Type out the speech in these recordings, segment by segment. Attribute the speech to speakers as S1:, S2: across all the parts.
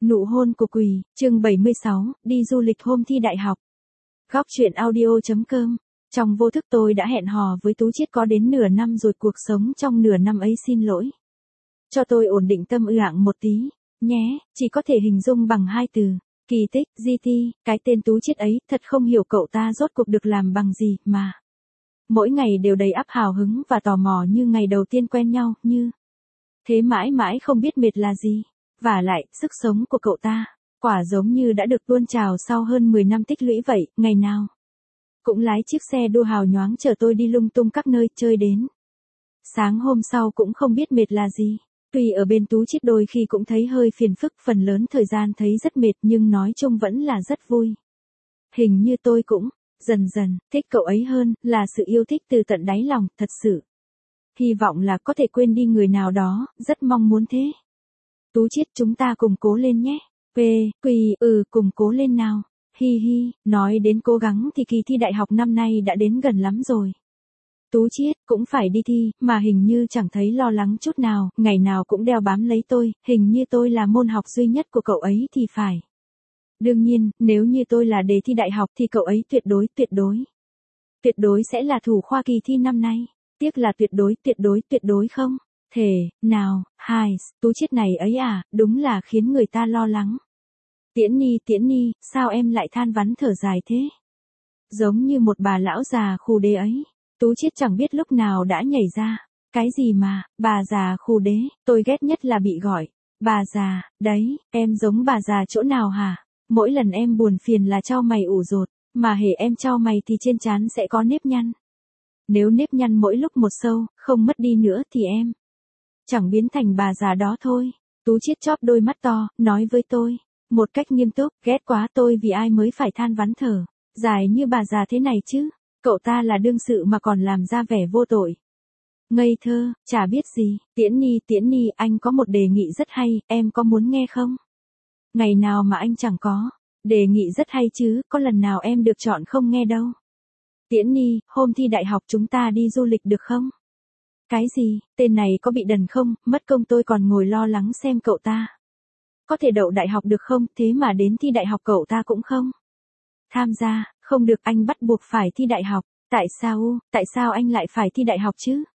S1: Nụ hôn của quỷ, chương 76, đi du lịch hôm thi đại học. Góc truyện audio.com. Trong vô thức tôi đã hẹn hò với Tú Chiết có đến nửa năm rồi, cuộc sống trong nửa năm ấy xin lỗi. Cho tôi ổn định tâm ạng một tí, nhé, chỉ có thể hình dung bằng hai từ. Kỳ tích, GT, cái tên Tú Chiết ấy, thật không hiểu cậu ta rốt cuộc được làm bằng gì mà. Mỗi ngày đều đầy ắp hào hứng và tò mò như ngày đầu tiên quen nhau, như thế mãi mãi không biết mệt là gì. Vả lại, sức sống của cậu ta, quả giống như đã được tuôn trào sau hơn 10 năm tích lũy vậy, ngày nào cũng lái chiếc xe đua hào nhoáng chở tôi đi lung tung các nơi chơi đến. Sáng hôm sau cũng không biết mệt là gì. Tuy ở bên Tú Chiết đôi khi cũng thấy hơi phiền phức, phần lớn thời gian thấy rất mệt, nhưng nói chung vẫn là rất vui. Hình như tôi cũng dần dần thích cậu ấy hơn, là sự yêu thích từ tận đáy lòng, thật sự. Hy vọng là có thể quên đi người nào đó, rất mong muốn thế. Tú Chiết, chúng ta cùng cố lên nhé. Cùng cố lên nào. Hi hi, nói đến cố gắng thì kỳ thi đại học năm nay đã đến gần lắm rồi. Tú Chiết cũng phải đi thi, mà hình như chẳng thấy lo lắng chút nào, ngày nào cũng đeo bám lấy tôi, hình như tôi là môn học duy nhất của cậu ấy thì phải. Đương nhiên, nếu như tôi là đề thi đại học thì cậu ấy tuyệt đối sẽ là thủ khoa kỳ thi năm nay. Tiếc là tuyệt đối không. Thể, nào, Tú Chiết này ấy à, đúng là khiến người ta lo lắng. Tiễn Ni, sao em lại than vãn thở dài thế? Giống như một bà lão già khù đế ấy. Tú Chiết chẳng biết lúc nào đã nhảy ra. Cái gì mà, bà già khù đế, tôi ghét nhất là bị gọi. Bà già, đấy, em giống bà già chỗ nào hả? Mỗi lần em buồn phiền là chau mày ủ rột, mà hễ em chau mày thì trên trán sẽ có nếp nhăn. Nếu nếp nhăn mỗi lúc một sâu, không mất đi nữa thì em chẳng biến thành bà già đó thôi. Tú Chiết chóp đôi mắt to, nói với tôi, một cách nghiêm túc, ghét quá tôi vì ai mới phải than vãn thở dài như bà già thế này chứ. Cậu ta là đương sự mà còn làm ra vẻ vô tội. Ngây thơ, chả biết gì. Tiễn Ni, anh có một đề nghị rất hay, em có muốn nghe không? Ngày nào mà anh chẳng có đề nghị rất hay chứ, có lần nào em được chọn không nghe đâu. Tiễn Ni, hôm thi đại học chúng ta đi du lịch được không? Cái gì, tên này có bị đần không, mất công tôi còn ngồi lo lắng xem cậu ta có thể đậu đại học được không, thế mà đến thi đại học cậu ta cũng không tham gia. Không được, anh bắt buộc phải thi đại học. Tại sao anh lại phải thi đại học chứ?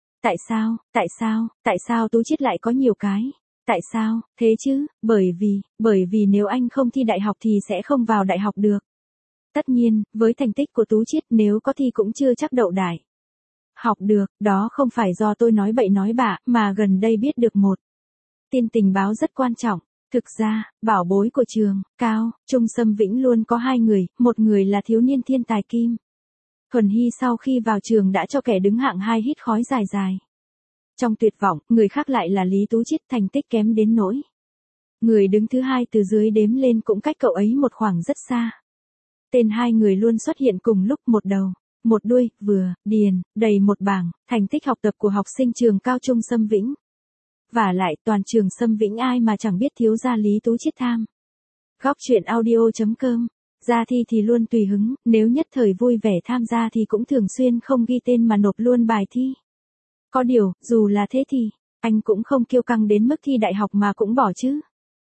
S1: Tại sao Tú Chiết lại có nhiều cái? Tại sao, thế chứ, bởi vì nếu anh không thi đại học thì sẽ không vào đại học được. Tất nhiên, với thành tích của Tú Chiết nếu có thi cũng chưa chắc đậu đại học được, đó không phải do tôi nói bậy nói bạ, mà gần đây biết được một tin tình báo rất quan trọng. Thực ra, bảo bối của trường, Cao, Trung Sâm Vĩnh luôn có hai người, một người là thiếu niên thiên tài Kim Thuần Hy sau khi vào trường đã cho kẻ đứng hạng 2 hít khói dài. Trong tuyệt vọng, người khác lại là Lý Tú Chiết, thành tích kém đến nỗi người đứng thứ hai từ dưới đếm lên cũng cách cậu ấy một khoảng rất xa. Tên hai người luôn xuất hiện cùng lúc, một đầu, một đuôi, vừa, điền, đầy một bảng, thành tích học tập của học sinh trường Cao Trung Sâm Vĩnh. Vả lại, toàn trường Sâm Vĩnh ai mà chẳng biết thiếu gia Lý Tú Chiết tham. Góc truyện audio.com. Ra thi thì luôn tùy hứng, nếu nhất thời vui vẻ tham gia thì cũng thường xuyên không ghi tên mà nộp luôn bài thi. Có điều, dù là thế thì, anh cũng không kiêu căng đến mức thi đại học mà cũng bỏ chứ.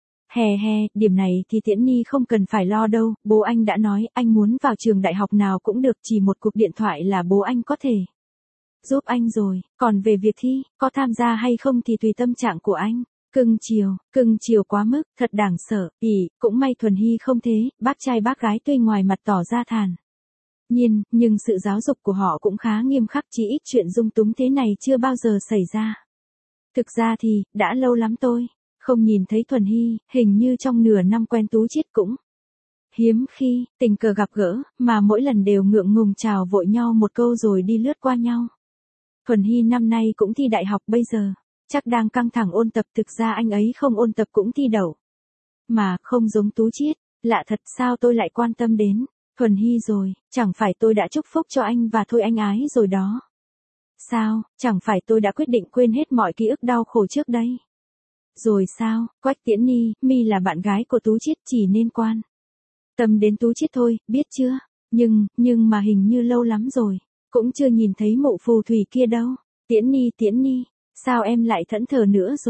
S1: Điểm này thì Tiễn Ni không cần phải lo đâu, bố anh đã nói, anh muốn vào trường đại học nào cũng được, chỉ một cuộc điện thoại là bố anh có thể giúp anh rồi, còn về việc thi, có tham gia hay không thì tùy tâm trạng của anh. Cưng chiều quá mức, thật đáng sợ. Cũng may Thuần Hy không thế, bác trai bác gái tuy ngoài mặt tỏ ra thản nhiên, nhưng sự giáo dục của họ cũng khá nghiêm khắc, chỉ ít chuyện dung túng thế này chưa bao giờ xảy ra. Thực ra thì, đã lâu lắm tôi không nhìn thấy Thuần Hy, hình như trong nửa năm quen Tú Chiết cũng hiếm khi tình cờ gặp gỡ, mà mỗi lần đều ngượng ngùng chào vội nhau một câu rồi đi lướt qua nhau. Thuần Hy năm nay cũng thi đại học, bây giờ chắc đang căng thẳng ôn tập, thực ra anh ấy không ôn tập cũng thi đậu. Mà, không giống Tú Chiết, lạ thật, sao tôi lại quan tâm đến Thuần Hy rồi, chẳng phải tôi đã chúc phúc cho anh và thôi anh ái rồi đó. Sao, chẳng phải tôi đã quyết định quên hết mọi ký ức đau khổ trước đây. Rồi sao, Quách Tiễn Ni, mi là bạn gái của Tú Chiết chỉ nên quan tâm đến Tú Chiết thôi, biết chưa? Nhưng mà hình như lâu lắm rồi, cũng chưa nhìn thấy mụ phù thủy kia đâu. Tiễn Ni, sao em lại thẫn thờ nữa rồi?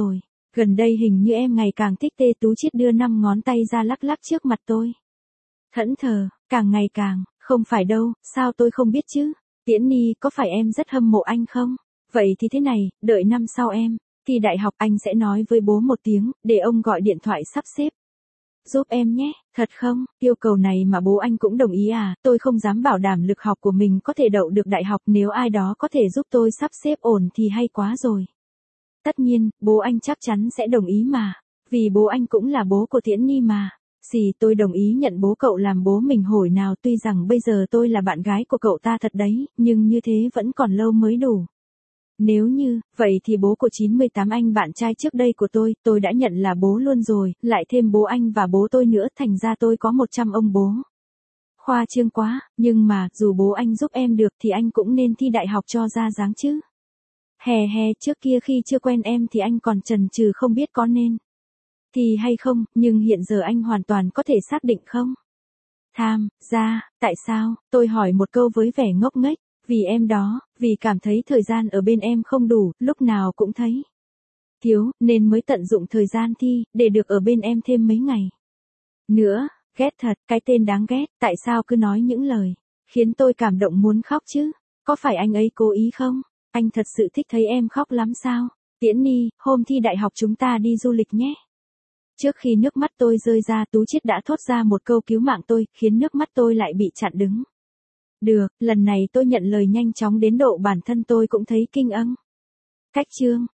S1: Gần đây hình như em ngày càng thích tê. Tú Chiết đưa 5 ngón tay ra lắc lắc trước mặt tôi. Thẫn thờ, càng ngày càng, không phải đâu, sao tôi không biết chứ? Tiễn Ni, có phải em rất hâm mộ anh không? Vậy thì thế này, đợi năm sau em thi đại học anh sẽ nói với bố một tiếng, để ông gọi điện thoại sắp xếp. Giúp em nhé, thật không? Yêu cầu này mà bố anh cũng đồng ý à? Tôi không dám bảo đảm lực học của mình có thể đậu được đại học, nếu ai đó có thể giúp tôi sắp xếp ổn thì hay quá rồi. Tất nhiên, bố anh chắc chắn sẽ đồng ý mà. Vì bố anh cũng là bố của Tiễn Ni mà. Tôi đồng ý nhận bố cậu làm bố mình hồi nào, tuy rằng bây giờ tôi là bạn gái của cậu ta thật đấy, nhưng như thế vẫn còn lâu mới đủ. Nếu như, vậy thì bố của 98 anh bạn trai trước đây của tôi đã nhận là bố luôn rồi, lại thêm bố anh và bố tôi nữa, thành ra tôi có 100 ông bố. Khoa trương quá, nhưng mà, dù bố anh giúp em được thì anh cũng nên thi đại học cho ra dáng chứ. Trước kia khi chưa quen em thì anh còn chần chừ không biết có nên thì hay không, nhưng hiện giờ anh hoàn toàn có thể xác định không? Tại sao? Tôi hỏi một câu với vẻ ngốc nghếch. Vì em đó, vì cảm thấy thời gian ở bên em không đủ, lúc nào cũng thấy thiếu, nên mới tận dụng thời gian thi, để được ở bên em thêm mấy ngày nữa. Ghét thật, cái tên đáng ghét, tại sao cứ nói những lời khiến tôi cảm động muốn khóc chứ? Có phải anh ấy cố ý không? Anh thật sự thích thấy em khóc lắm sao? Tiễn Ni, hôm thi đại học chúng ta đi du lịch nhé. Trước khi nước mắt tôi rơi ra, Tú Chiết đã thốt ra một câu cứu mạng tôi, khiến nước mắt tôi lại bị chặn đứng. Được, lần này tôi nhận lời nhanh chóng đến độ bản thân tôi cũng thấy kinh âng. Cách chương